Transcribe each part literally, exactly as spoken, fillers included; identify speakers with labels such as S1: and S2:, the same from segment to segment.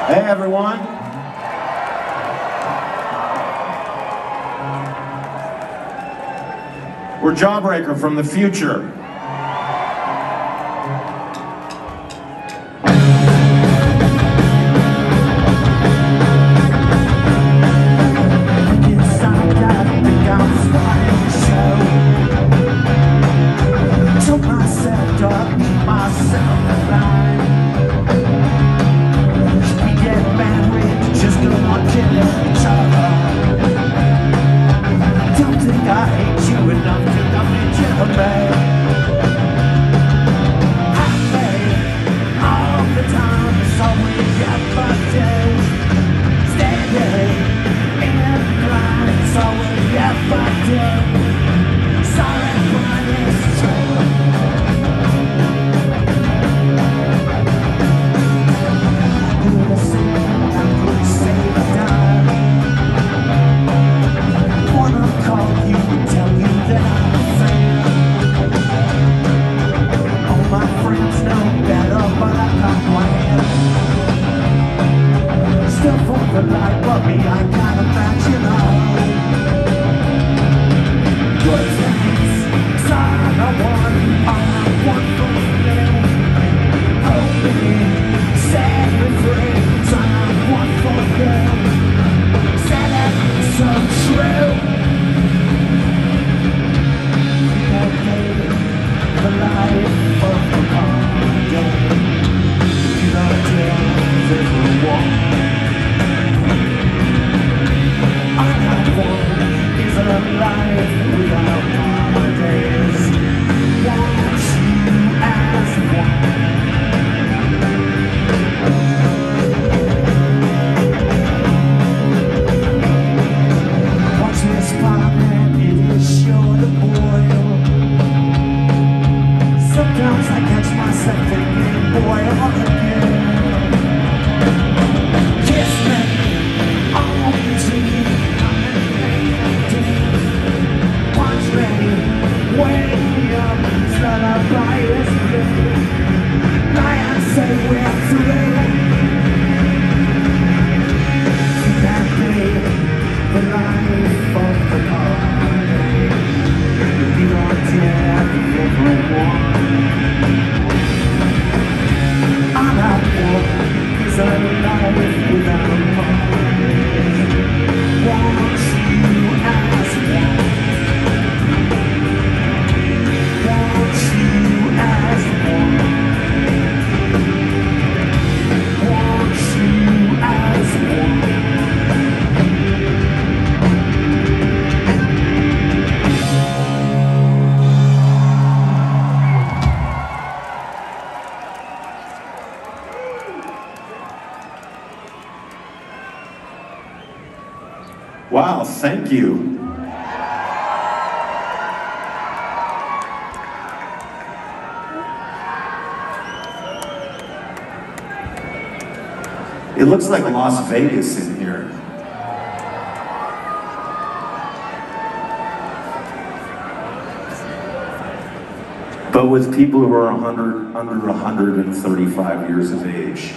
S1: Hey everyone. We're Jawbreaker from the future. Wow, thank you. It looks like Las Vegas in here. But with people who are one hundred, under one hundred thirty-five years of age.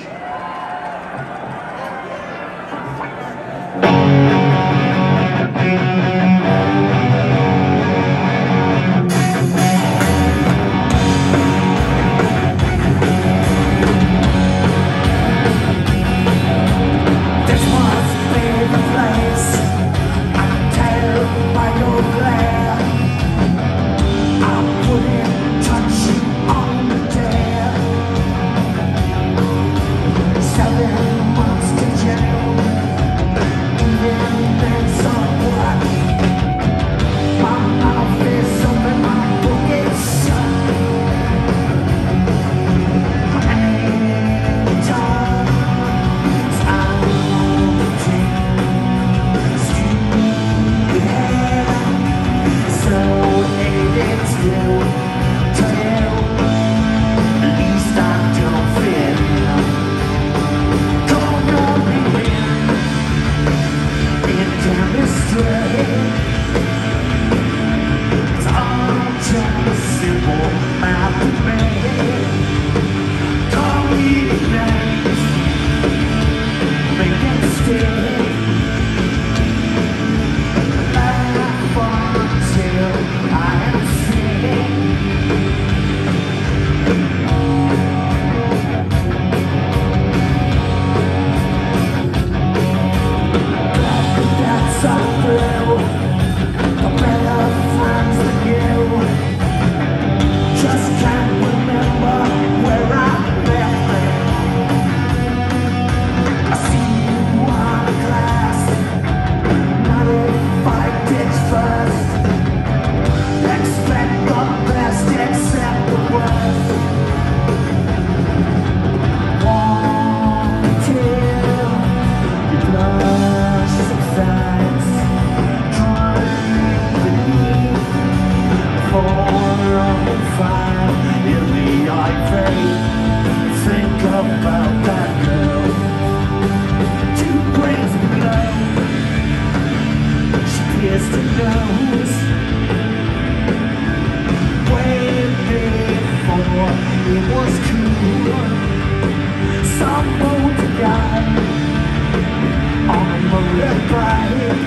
S2: motorbike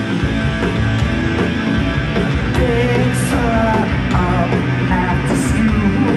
S2: picks her up after school.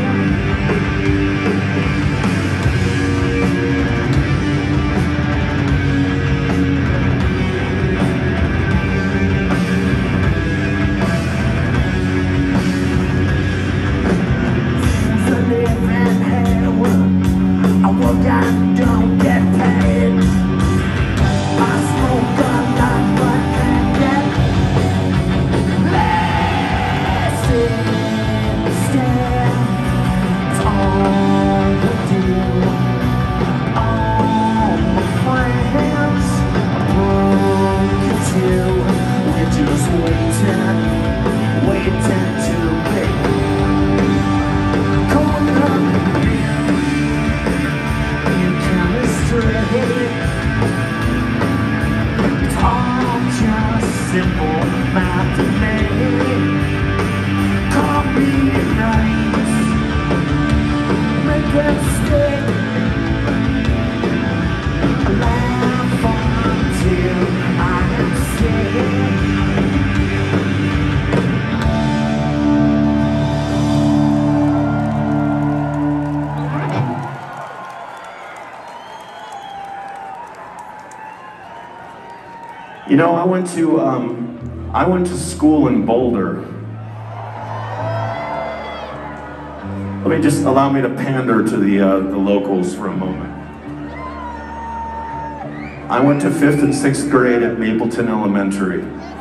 S2: The living hell, I work and don't get paid. I smoke a lot but can't get less instead. It's all the deal. All my friends are broken too. We're just waiting, waiting to be caught up in chemistry. It's all just simple math to me. Can't be nice, make them stay. Laugh until I am sick.
S1: You know, I went to um, I went to school in Boulder. Let me just allow me to pander to the uh, the locals for a moment. I went to fifth and sixth grade at Mapleton Elementary.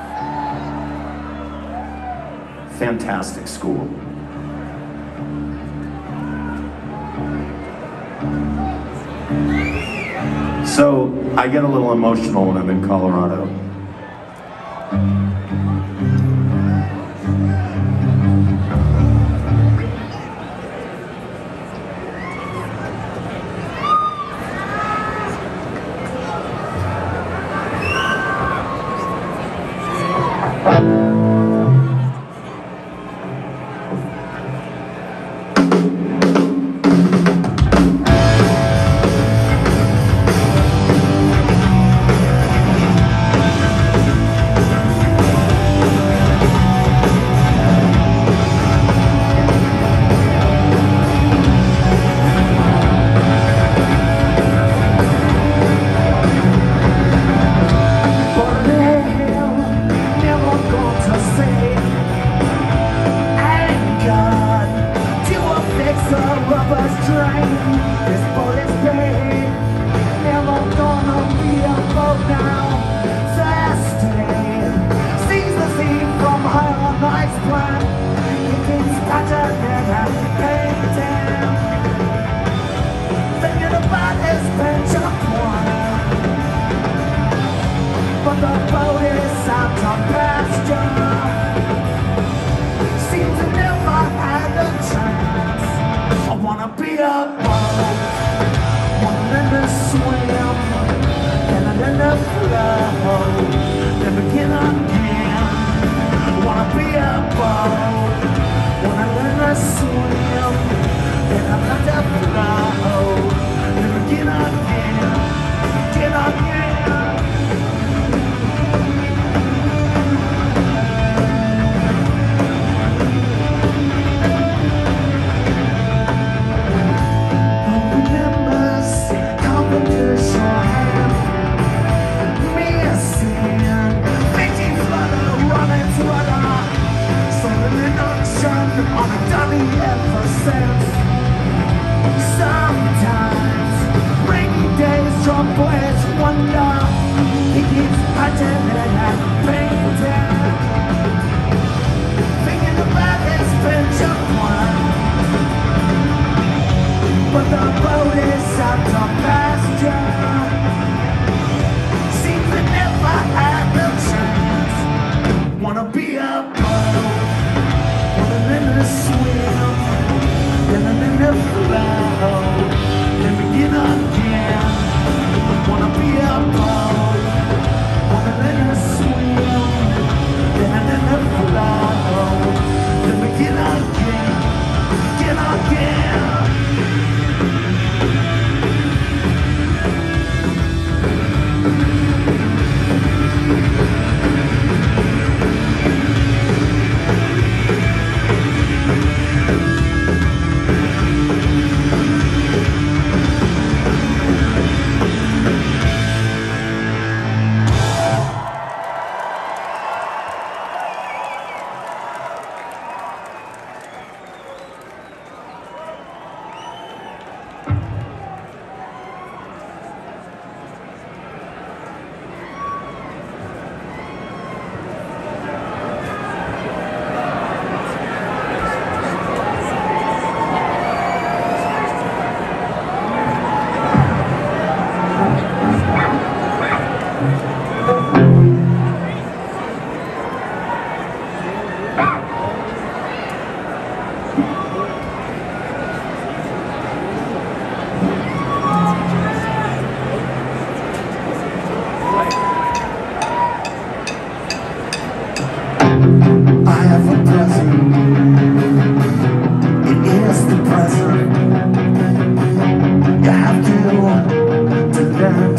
S1: Fantastic school. So I get a little emotional when I'm in Colorado.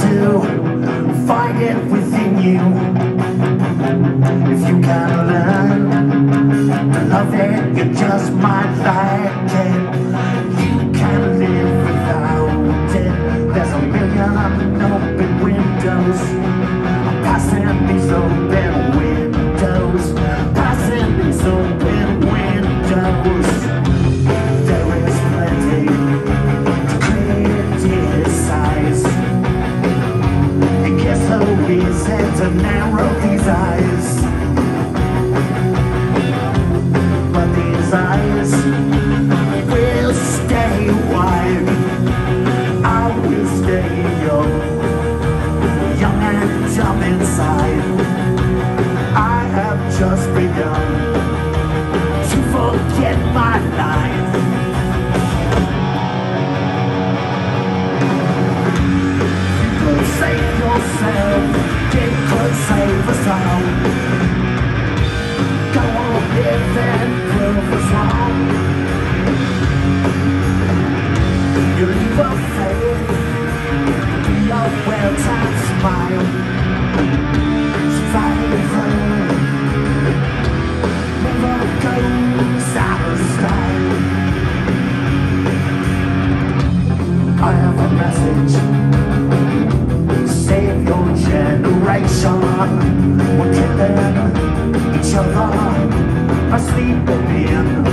S2: do, find it within you. If you can learn to love it, you just might like it. You can live without it. There's a million open windows. I'm passing these open windows. Passing these open windows. There is plenty to criticize. It gets so easy to narrow these eyes. But these eyes will stay wide. I will stay young, young and dumb inside. I have just begun to forget my life. You could save yourself, it could save us all. Go on, live and prove us wrong. You leave a faith, be a well-timed smile. Survival never goes out of style. I have a message. Save your generation. We're killing each other by sleeping in.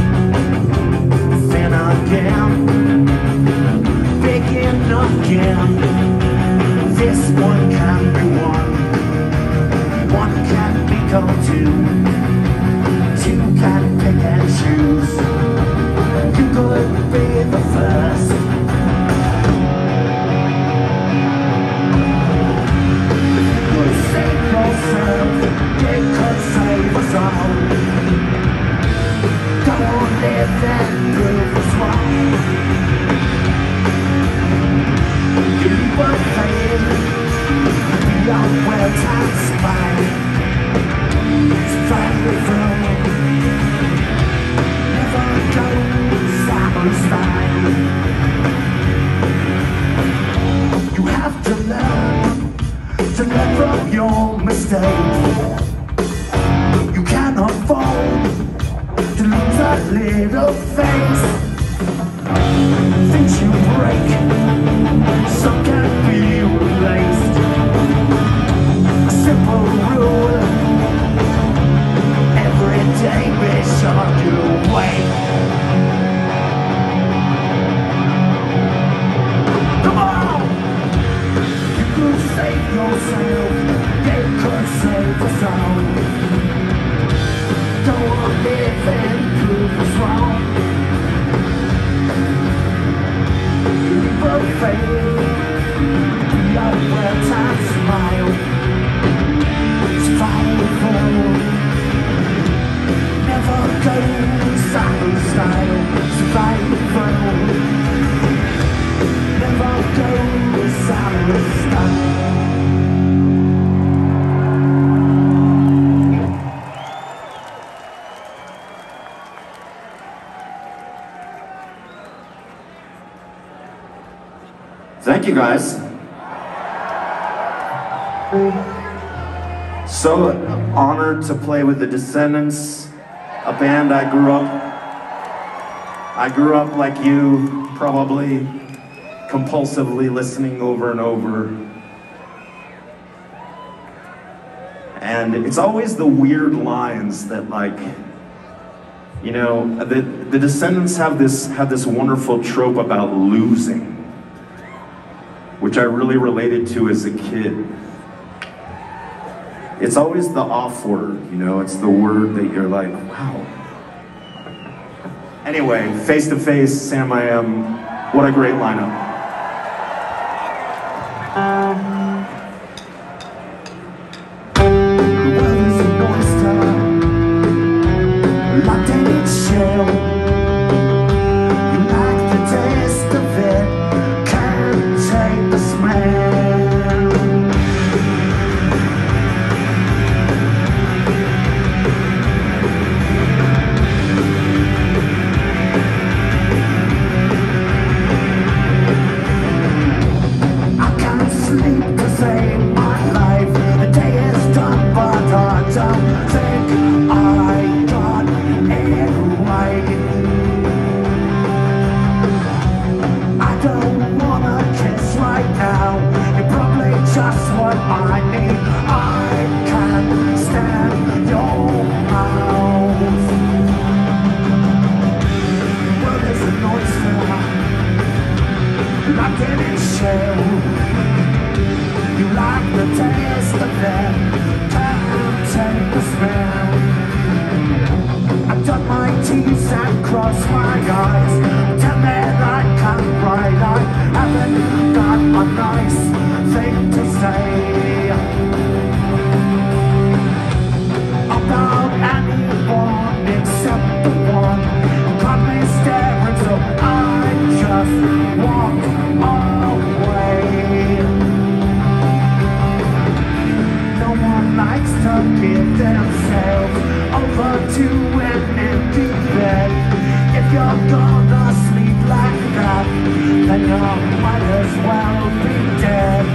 S2: Then again, begin again. This one can be one. One can become two. Two can pick and choose. You could be the first. You could save yourself. It could save us all. Go on, live and prove us wrong. You leave a faith. Be a well-timed spy. Survival never goes out of style. You have to learn to learn from your mistakes. You can't afford to lose a little face. Things you break, some can be replaced. A simple rule: every day be sure to wait. Come on! You could save yourself, it could save us all. Go on, live and prove us wrong. You leave a faith, be a well-timed smile. Survival never goes out of style. Survival never goes out of style.
S1: Thank you, guys. So honored to play with the Descendants, a band I grew up. I grew up like you, probably compulsively listening over and over. And it's always the weird lines that, like, you know, the, the Descendants have this have this wonderful trope about losing, which I really related to as a kid. It's always the off word, you know, it's the word that you're like, wow. Anyway, Face to Face, Sam I Am, what a great lineup.
S2: I can't stand your mouth. The world is an oyster, locked in its shell. You like the taste of that, can't take the smell. I dot my T's and cross my eyes. Tell me I can't write, I haven't got a nice thing to say about anyone except the one who caught me staring, so I just walk away. No one likes to give themselves over to an empty bed. If you're gonna sleep like that, then you might as well be dead.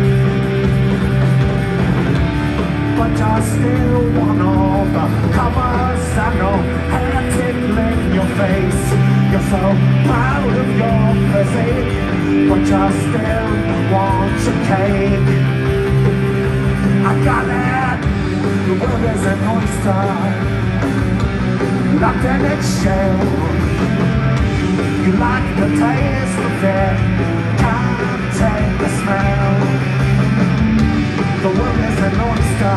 S2: But I still want all the covers and no hair tickling your face. You're so proud of your physique, but I still want your cake. I got it, the world is an oyster, locked in its shell. You like the taste of it, can't take the smell. The world is an oyster,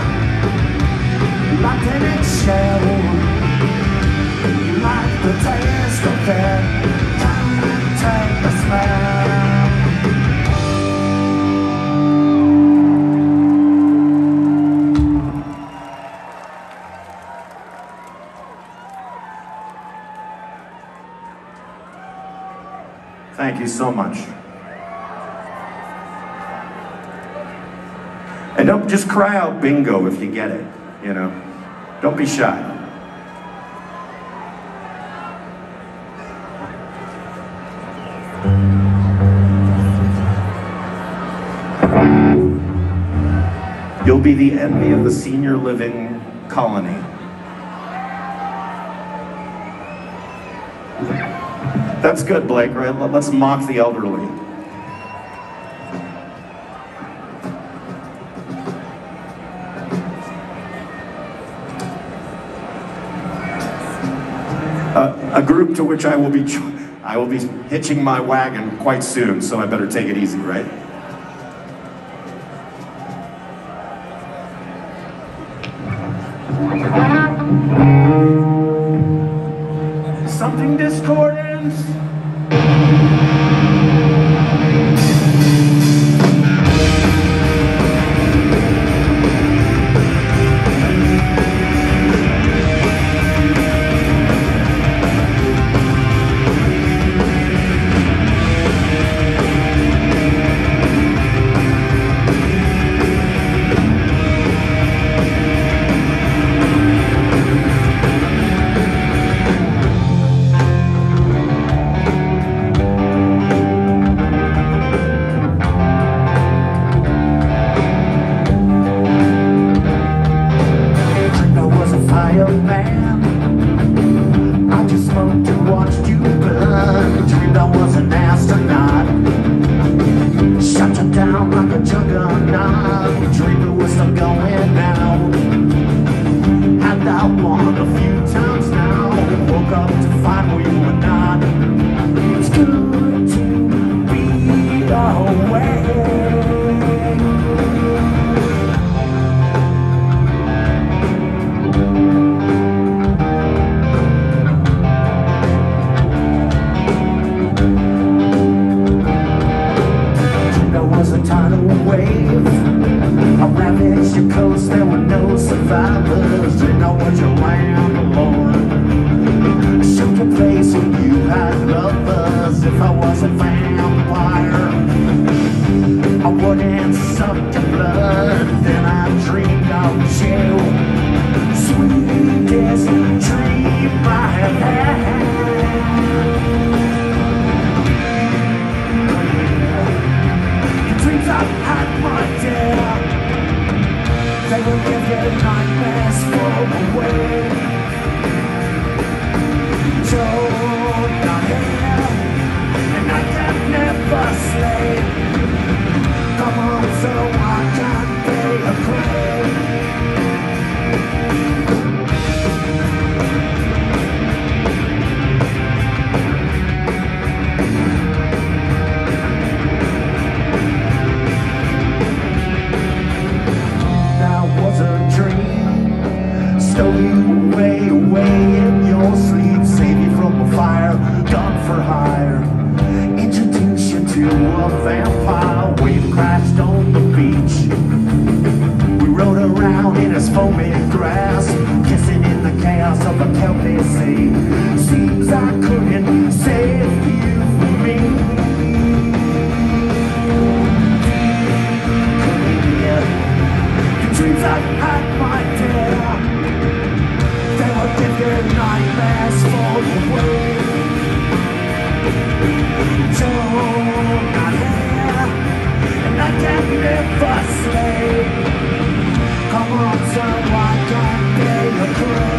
S2: locked in its shell. You like the taste of it, can't take the smell.
S1: Thank you so much. And don't just cry out bingo if you get it, you know. Don't be shy. You'll be the envy of the senior living colony. That's good, Blake, right? Let's mock the elderly. Uh, a group to which I will be I will be hitching my wagon quite soon, so I better take it easy, right? Something discordant.
S2: Come on, so I can pay stow you away, away in your sleep, save you from a fire, gun for hire, introduce you to a vampire. Wave crashed on the beach, we rode around in his foamy grass, kissing in the chaos of a Celtic sea. Seems I couldn't save you from me. The dreams I had, my dear, they will give you nightmares for the way. You're not here, and I can never sleep. Come on, so I can pay your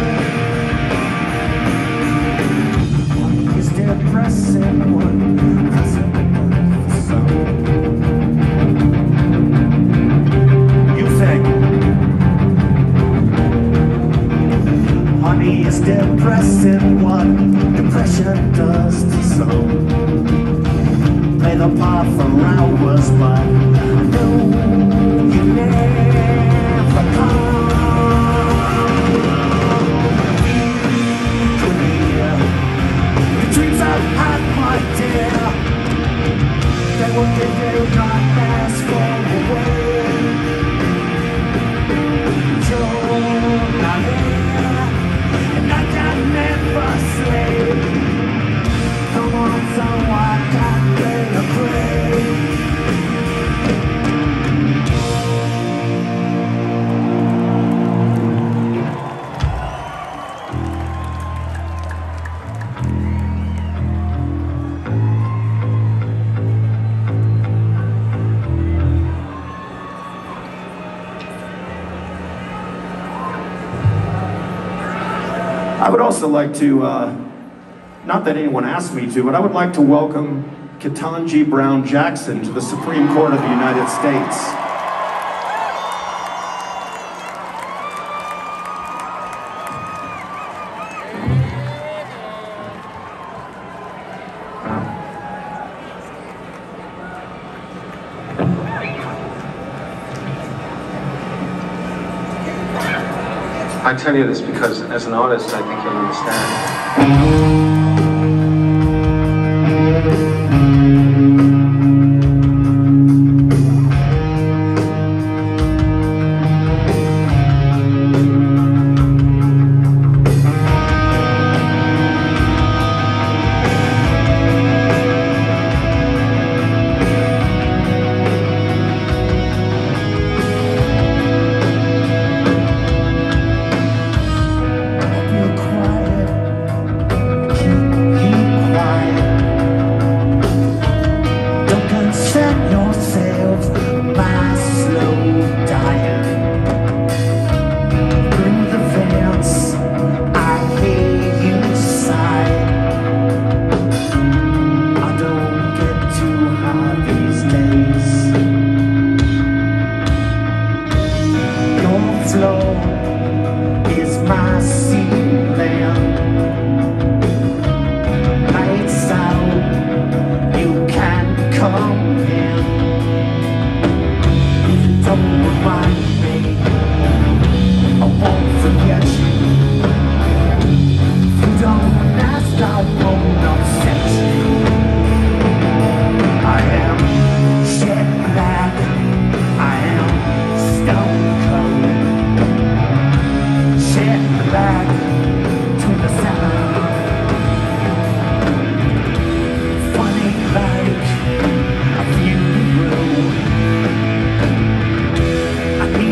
S2: prayer. One is depressing, one doesn't so. You think honey is depressing, what depression does to some. Play the part for hours, but no, you never come. The dreams I've had, my dear, they will give you nightmares for the way. You're not here, and I can never sleep. Come on, so I can play a prayer.
S1: I would also like to, uh, not that anyone asked me to, but I would like to welcome Ketanji Brown Jackson to the Supreme Court of the United States.
S3: I tell you this because as an artist, I think you'll understand.
S2: I need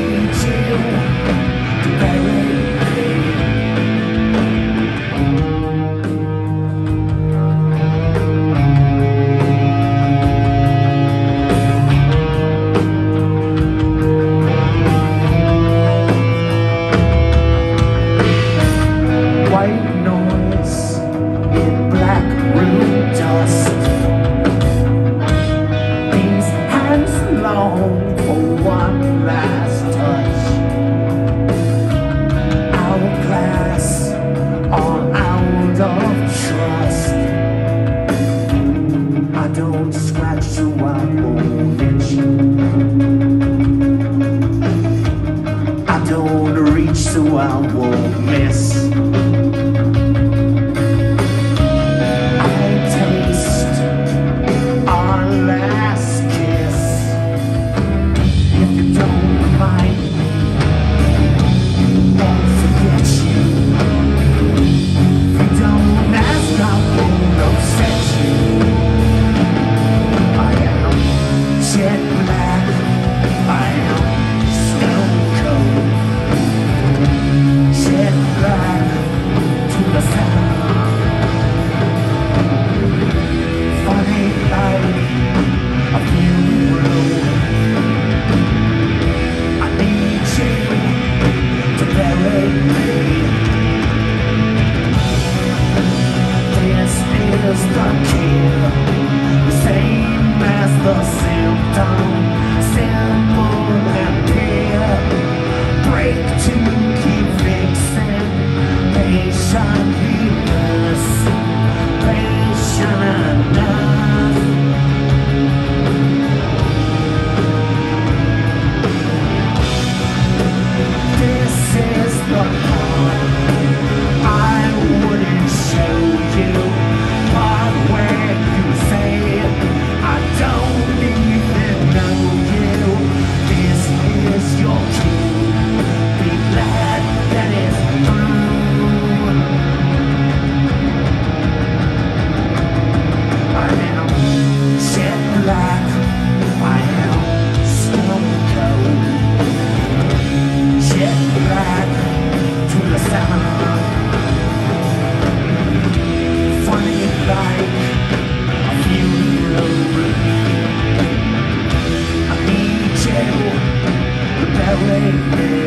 S2: carry me.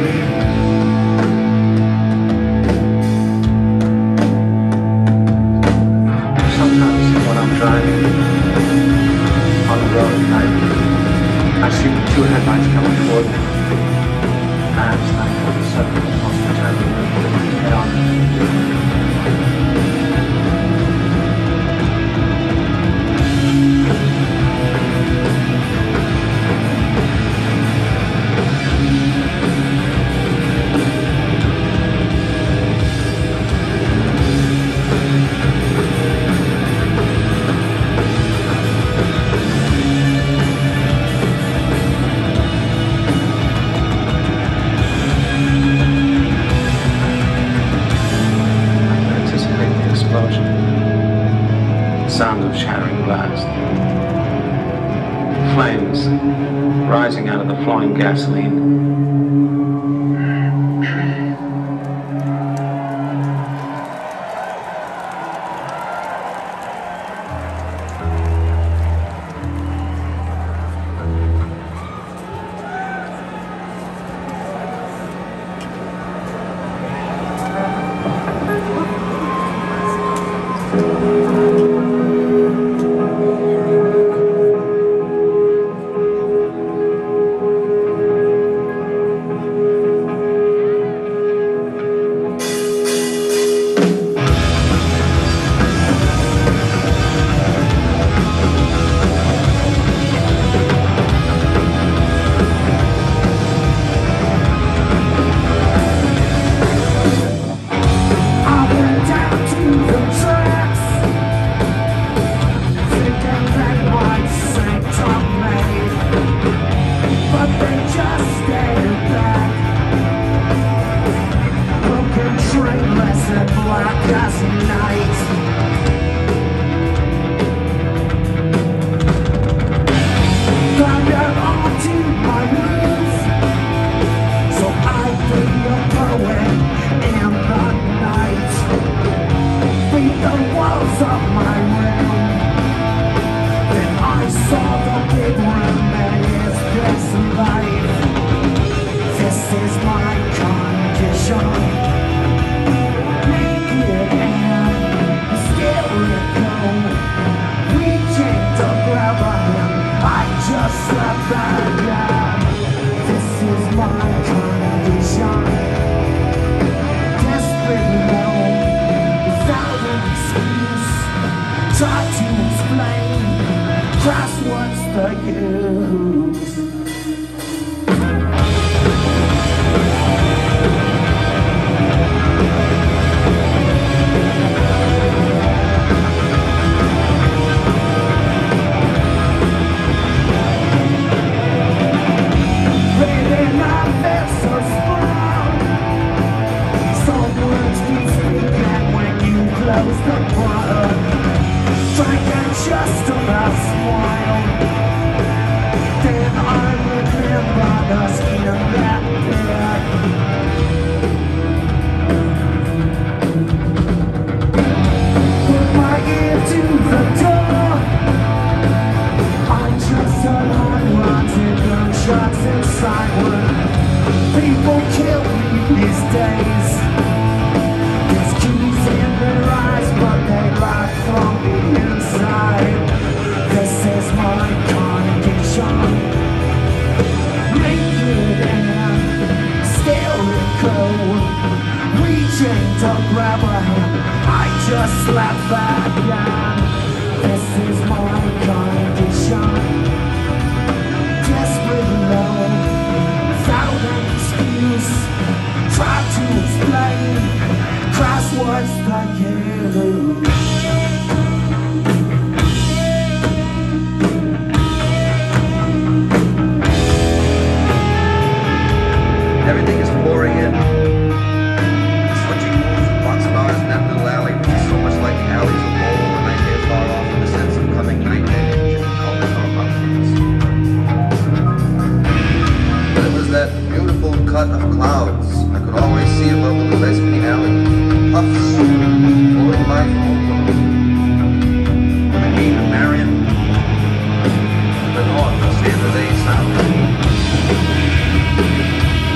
S3: Sometimes when I'm driving on the road at night, I see the two headlights coming toward me. And it's like all of a sudden, most of the time, head on. Sound of shattering glass, flames rising out of the flowing gasoline.
S2: San Jose South.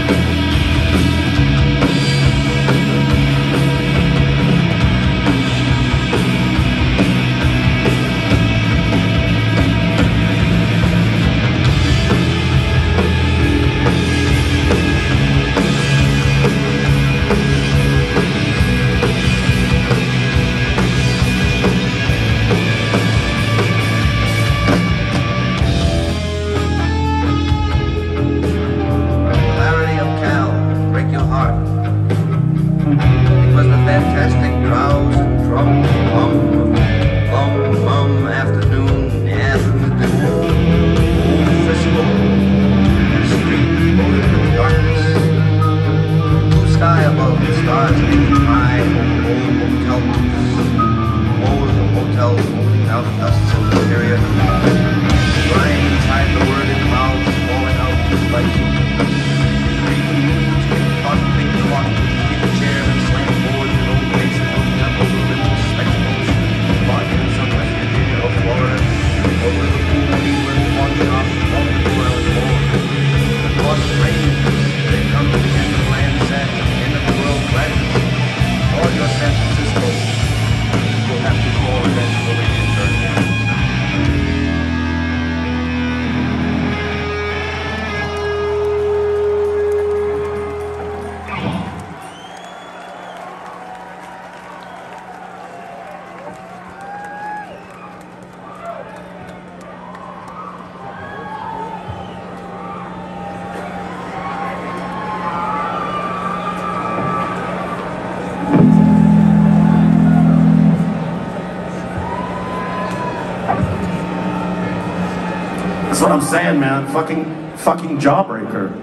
S1: I'm saying, man. Fucking, fucking Jawbreaker.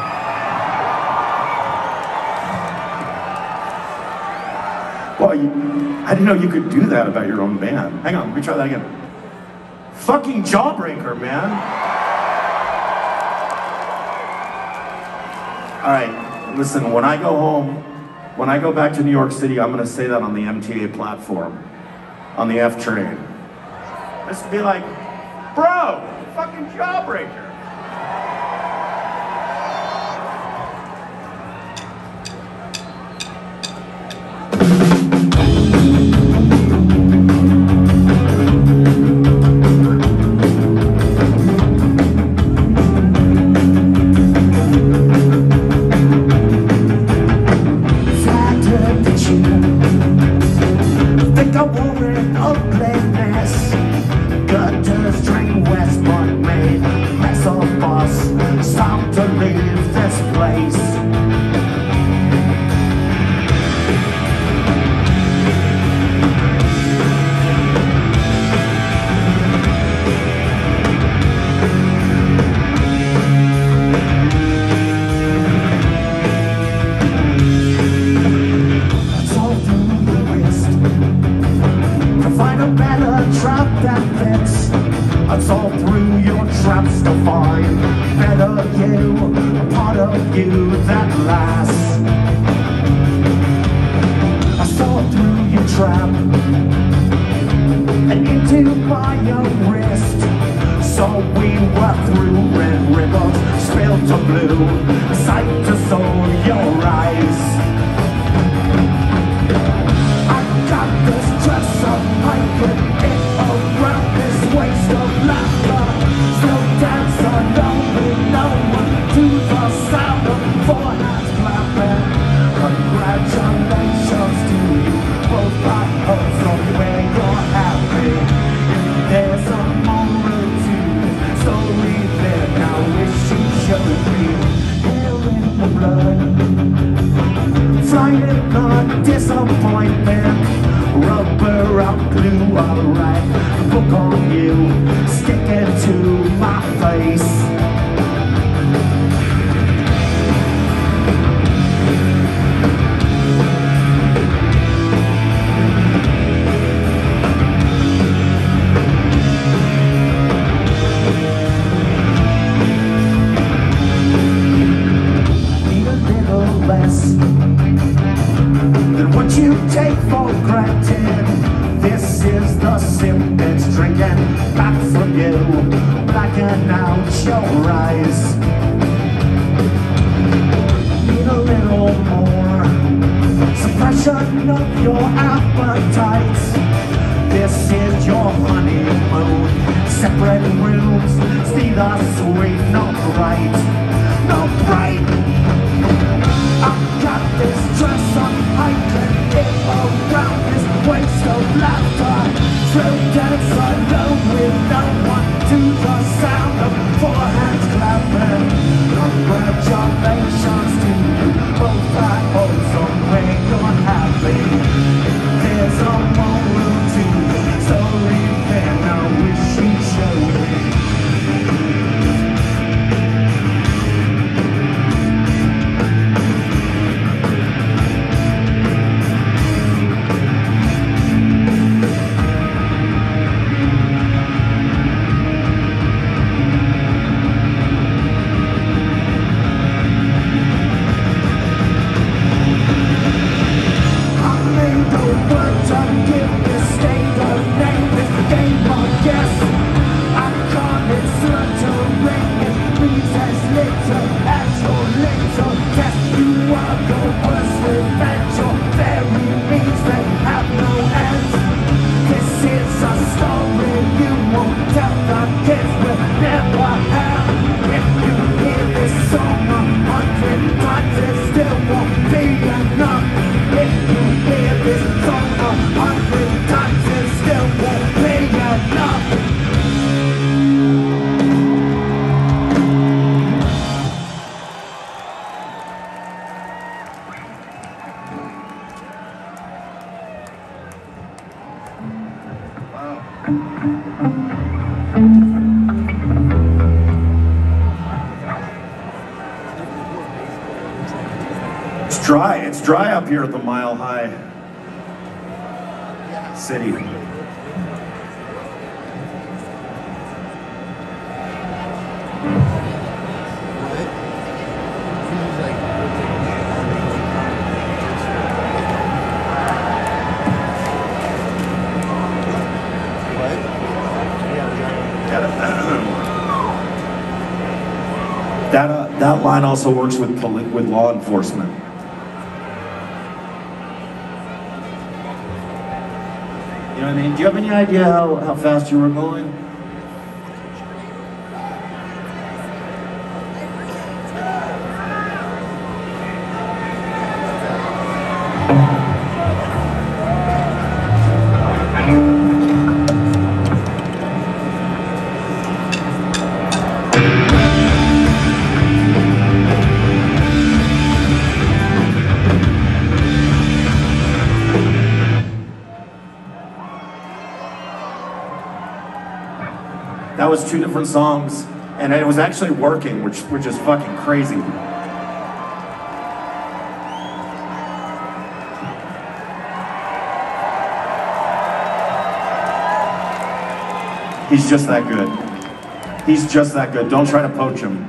S1: Well, you, I didn't know you could do that about your own band. Hang on, let me try that again. Fucking Jawbreaker, man. All right, listen, when I go home, when I go back to New York City, I'm gonna say that on the M T A platform, on the F train. Just to be like, bro, fucking Jawbreaker. It's dry. It's dry up here at the Mile High City. That, uh, that line also works with, poli with law enforcement. You know what I mean? Do you have any idea how, how fast you were going? That was two different songs, and it was actually working, which, which is fucking crazy. He's just that good. He's just that good. Don't try to poach him.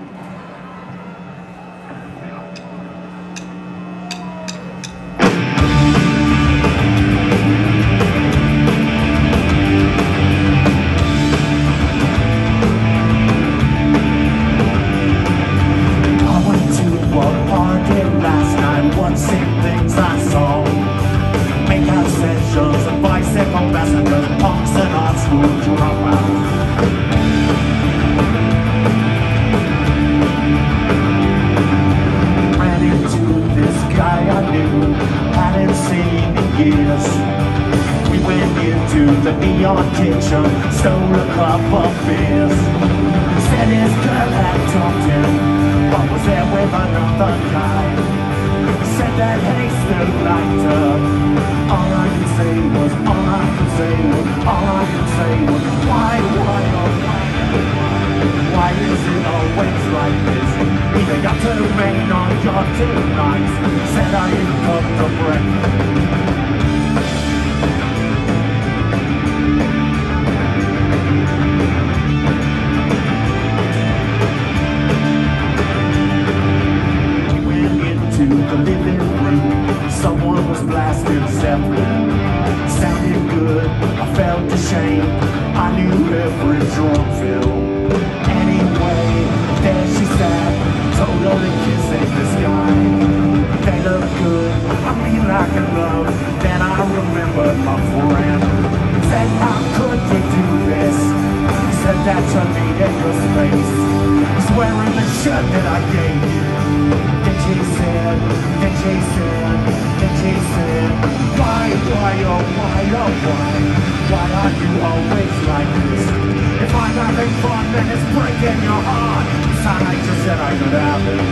S1: The neon kitchen, stole a cup of beers. Said his girl had told him, but was there with another guy. Said that he still liked her. All I could say was, all I could say was, all I could say was, why, why, oh why? Why is it always like this? Either got to rain or you're too nice. Said I didn't cook the breakfast. The living room, someone was blasting Zeppelin. Sounded good, I felt ashamed. I knew every drum fill. Anyway, there she sat, totally kissing the sky. They look good, I mean like in love. Then I remembered my friend. Said, how could you do this? Said that you needed your space. He's wearing the shirt that I gave you. Then she said, then she said, then she said, why, why, oh why, oh why, why are you always like this? If I'm having fun, then it's breaking your heart. Besides, I just said I could have it.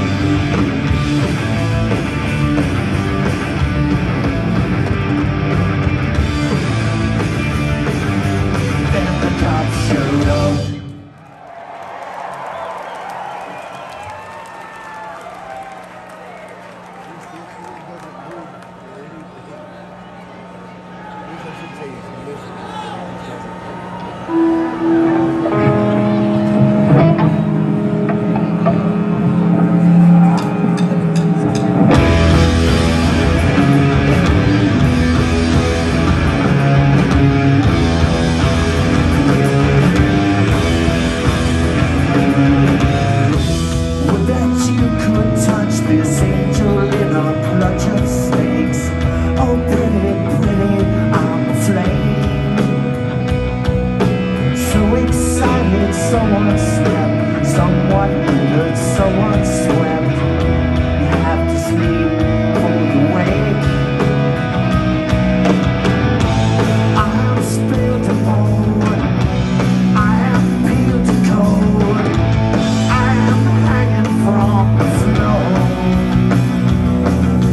S1: Then the cops showed up. Someone slept, someone entered, someone swept. You have to sleep, hold awake. I am spilled to mold, I am peeled to cold, I am hanging from the floor.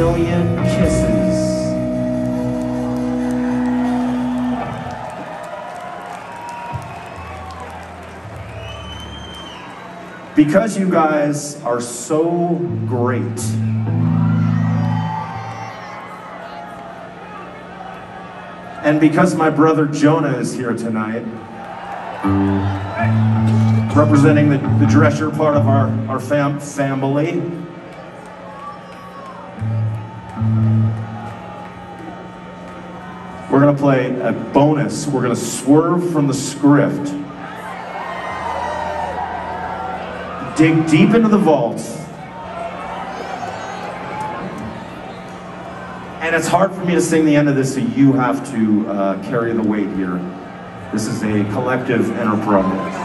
S1: million kisses. Because you guys are so great, and because my brother Jonah is here tonight, representing the, the Drescher part of our, our fam family, we're gonna play a bonus. We're gonna swerve from the script, dig deep into the vault, and it's hard for me to sing the end of this, so you have to uh, carry the weight here. This is a collective enterprise.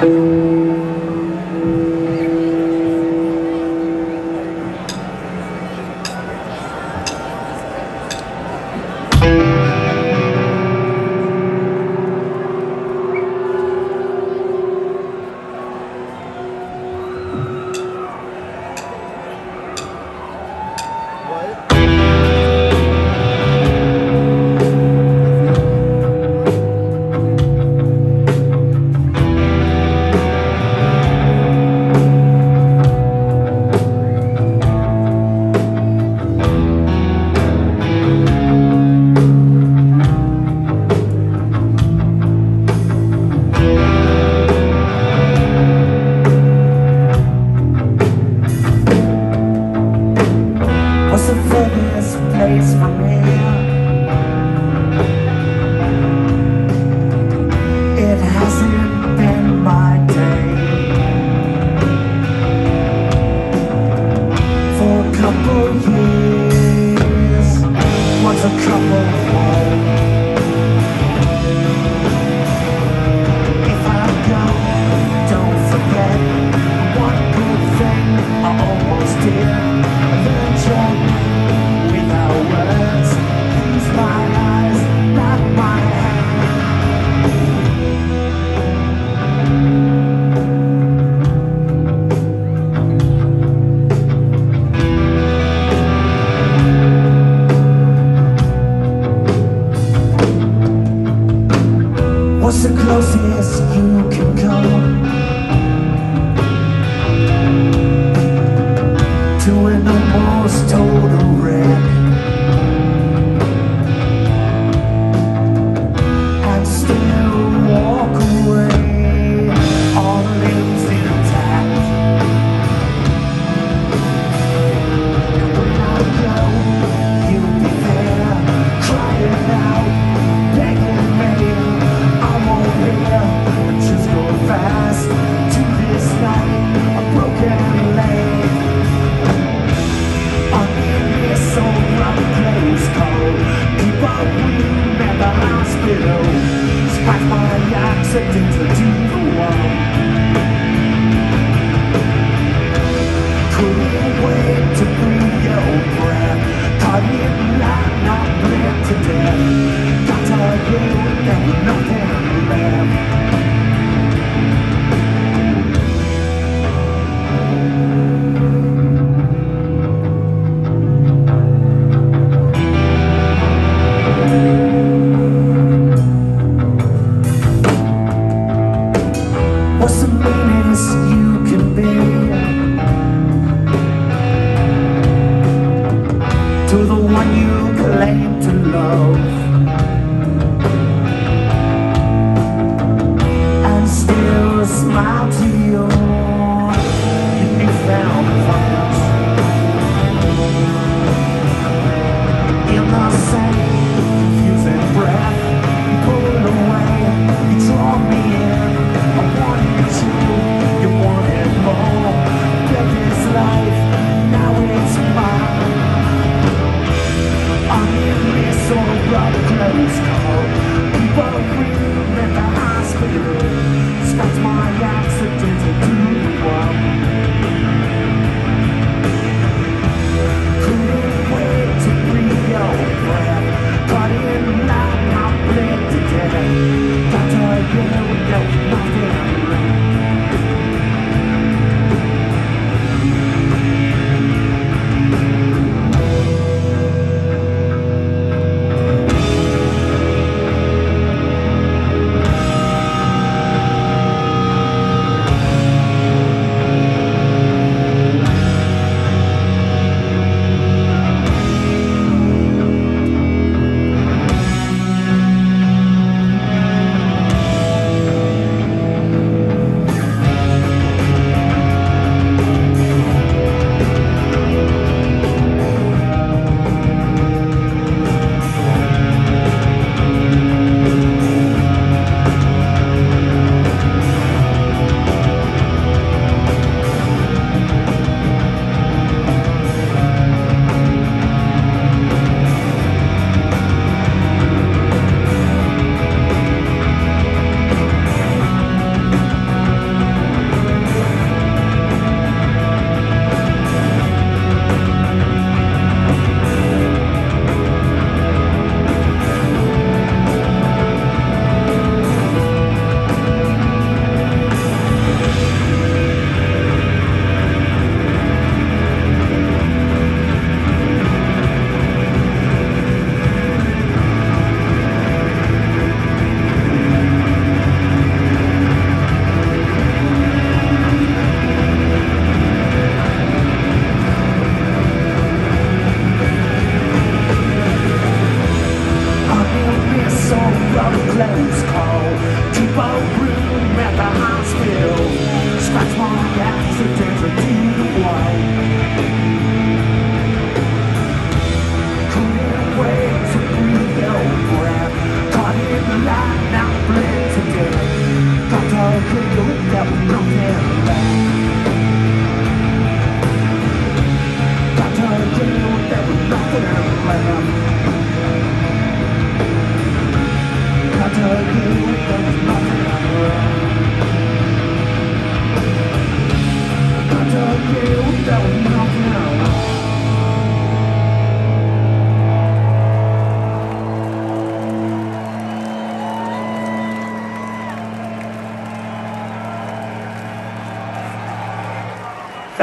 S2: What's the furthest place from here? It hasn't been my day for a couple years. What's a couple more? If I go, don't forget one good thing I almost did. I learned your name without words. Use my eyes, not my what's the closest you can come to an almost total wreck, and still walk away, all limbs intact? And when I go, you'll be there, crying out, begging me. I won't hear, just go fast to this night, a broken leg. I'm in this old rough place called people room at the hospital. Spat my accident to the wall. Couldn't wait to breathe your breath. Caught in line, not bled to death. Got to you, there was nothing left. What's the meanest you can be to the one you claim to love, and still smile to your newfound friends in the same confusing breath? You pull away, you draw me in. I wanted you, you wanted more. Built this life, now it's mine. I'm in this old rock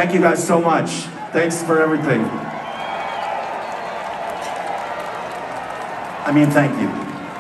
S1: Thank you guys so much. Thanks for everything. I mean, thank you.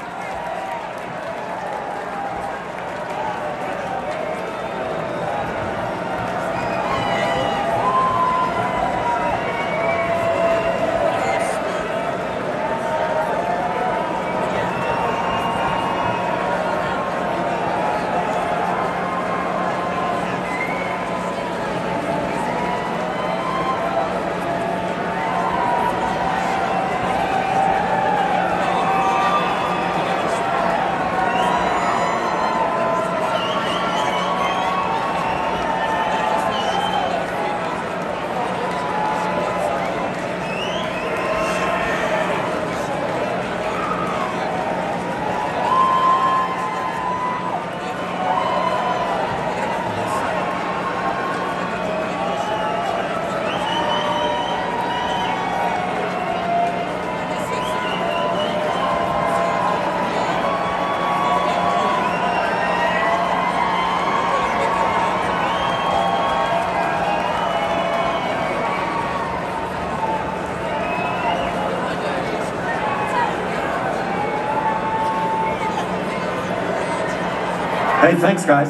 S1: Hey, thanks, guys.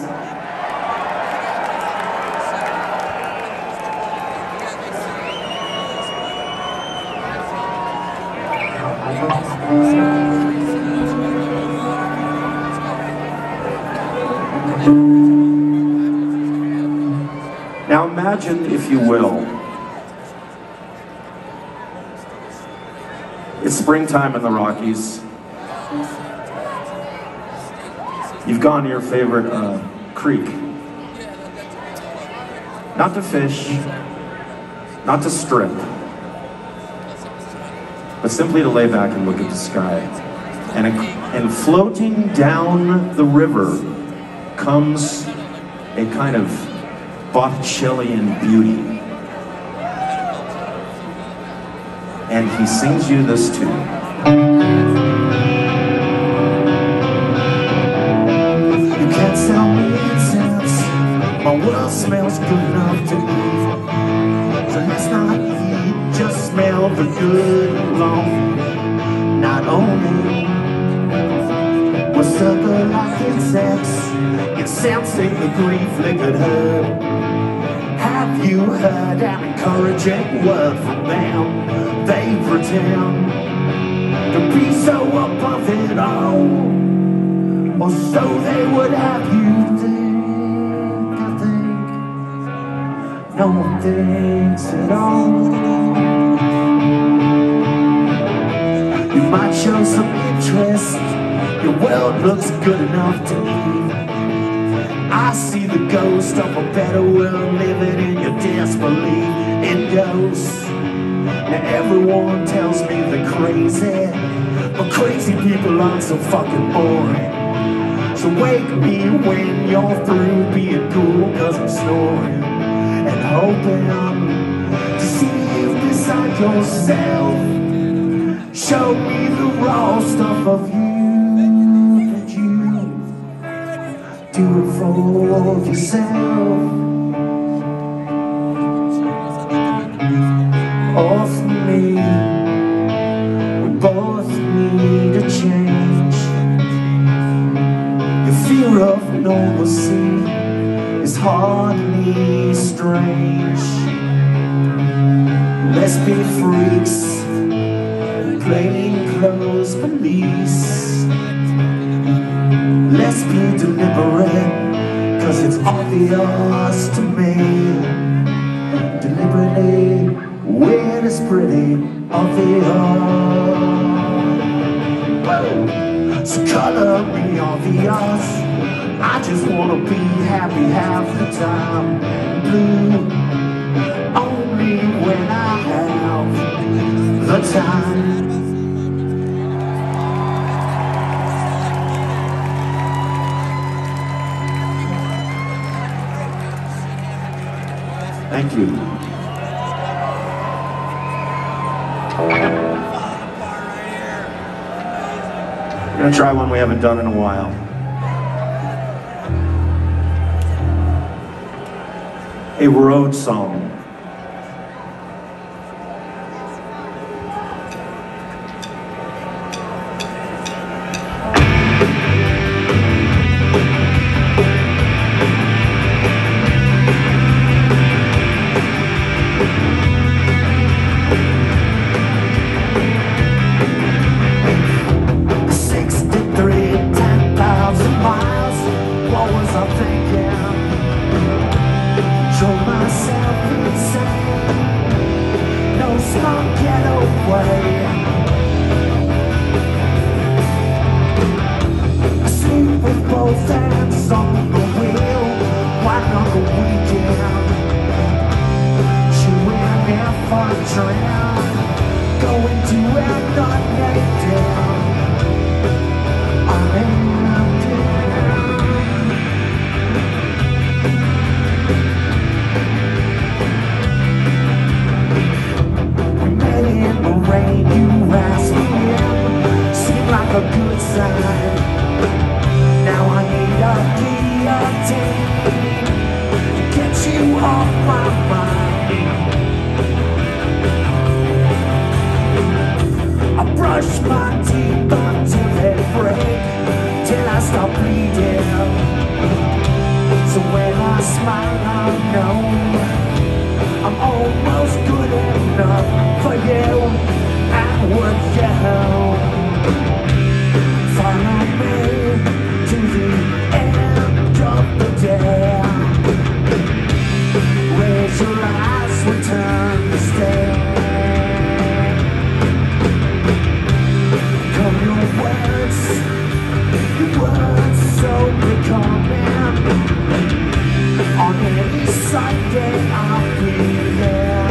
S1: Now imagine, if you will, it's springtime in the Rockies. You've gone to your favorite uh, creek. Not to fish, not to strip, but simply to lay back and look at the sky. And, and floating down the river comes a kind of Botticellian beauty. And he sings you this tune. My world smells good enough to eat. So let's not eat, just smell the good alone. Not only we're sucker like insects, incensing the grief liquored herd. Have you heard an encouraging word from them? They pretend to be so above it all, or so they would have you think. No one thinks at all. You might show some interest. Your world looks good enough to me. I see the ghost of a better world living in your disbelief in ghosts. Now everyone tells me they're crazy, but crazy people aren't so fucking boring. So wake me when you're through being cool, cause I'm snoring and hoping to see you beside yourself. Show me the raw stuff of you, that you do it for yourself or for me. We both need a change. Your fear of normalcy is hardly strange. Let's be freaks, plain clothes police. Let's be deliberate, cause it's obvious to me. Deliberately, weird is pretty obvious. Whoa. So color me obvious. I just wanna be happy half the time. Blue, only when I have the time. Thank you. We're gonna try one we haven't done in a while. A road song.
S2: going to end on native. I'm empty. We met in the rain, you asked me in. Seemed like a good sign. Now I need a guillotine to get you off my mind. I brush my teeth until they break, till I stop bleeding. So when I smile, I know I'm almost good enough for you and worth you. Follow me to the end of the day. Raise your eyes, return to stay. Come your words, your words so becoming. On any Sunday I'll be there.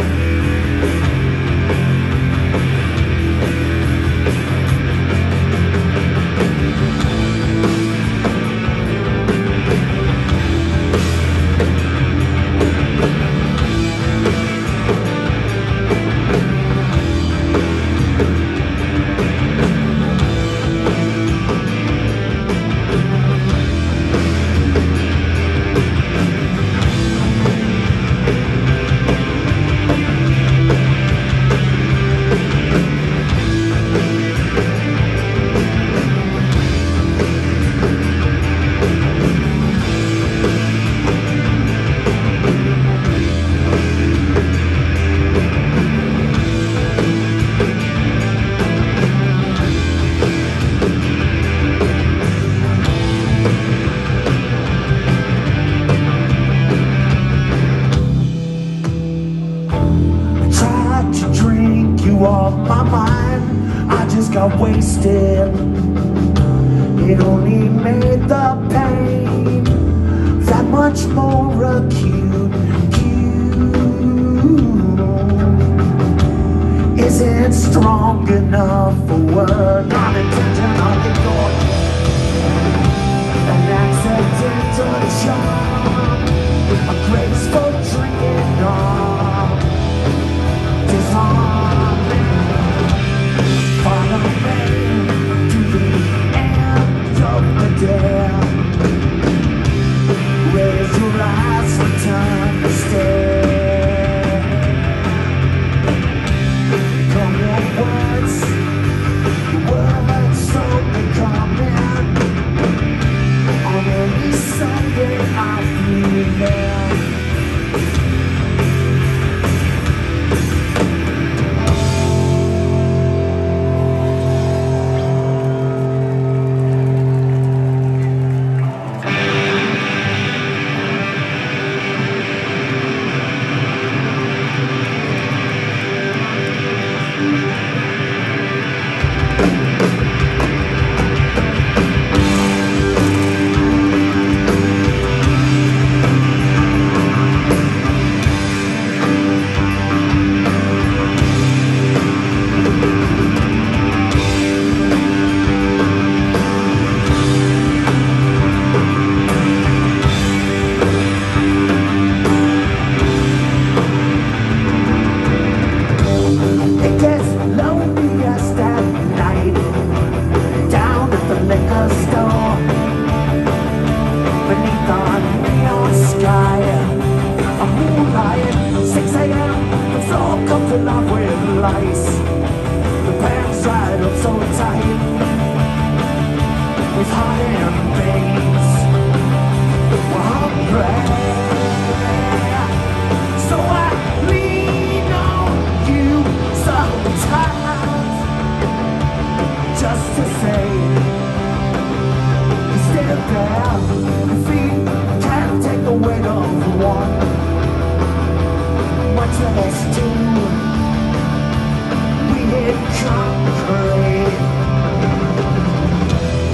S2: Off my mind, I just got wasted. It only made the pain that much more acute. You isn't strong enough for word. Unintentionally ignored, an accidental charm, a graceful drinking arm, disarm. Follow me to the end of the day. Raise your eyes, return to stay. Come your words, words so becoming. On any Sunday I'll be there.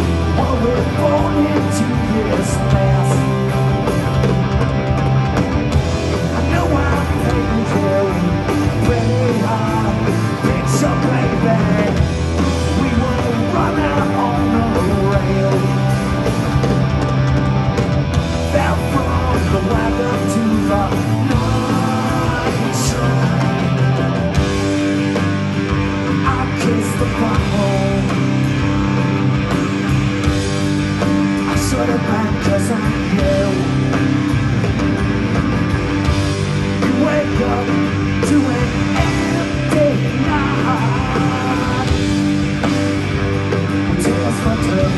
S2: Born into this mess. 'cause I'm you. You wake up to an empty night. Tears for two.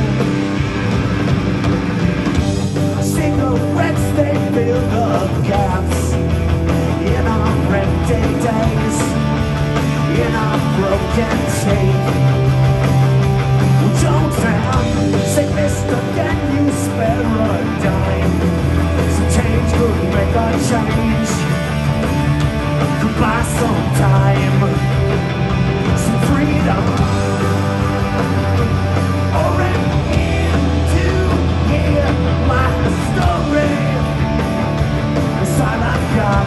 S2: Cigarettes, they fill the gaps in our empty days, in our broken teeth. Don't frown, say mister, can you spare a dime? Some change could make a change, could buy some time, some freedom, or an end to hear my story. It's all I've got.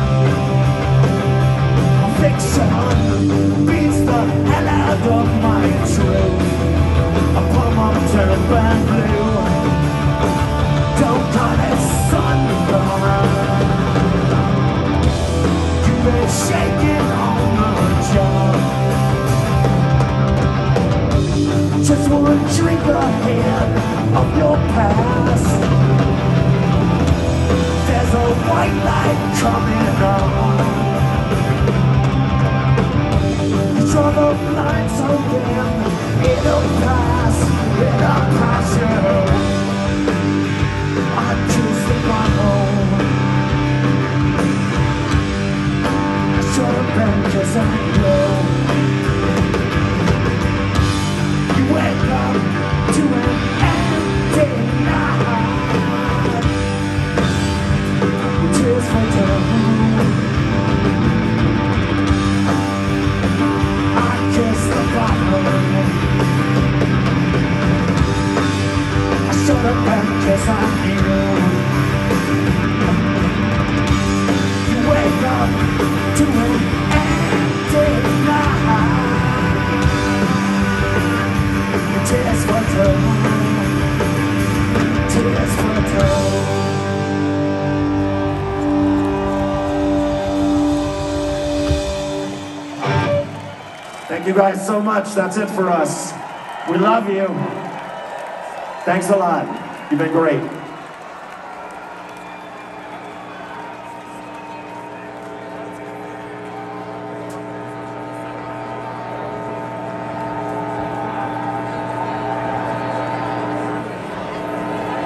S2: Fiction beats the hell out of my truth. I put my turn back blue. Don't call it sunburn. You've been shaking on the job. Just one drink ahead of your past. There's a white light coming on. Draw the line so dim, it'll pass, it'll pass you. I choose to go home. I should have been 'cause I know. You wake up to an empty night. Tears for two. Cause I'm you. You wake up to an empty night. Tears for two. Tears for two. Thank you guys so much. That's it for us. We love you. Thanks a lot. You've been great.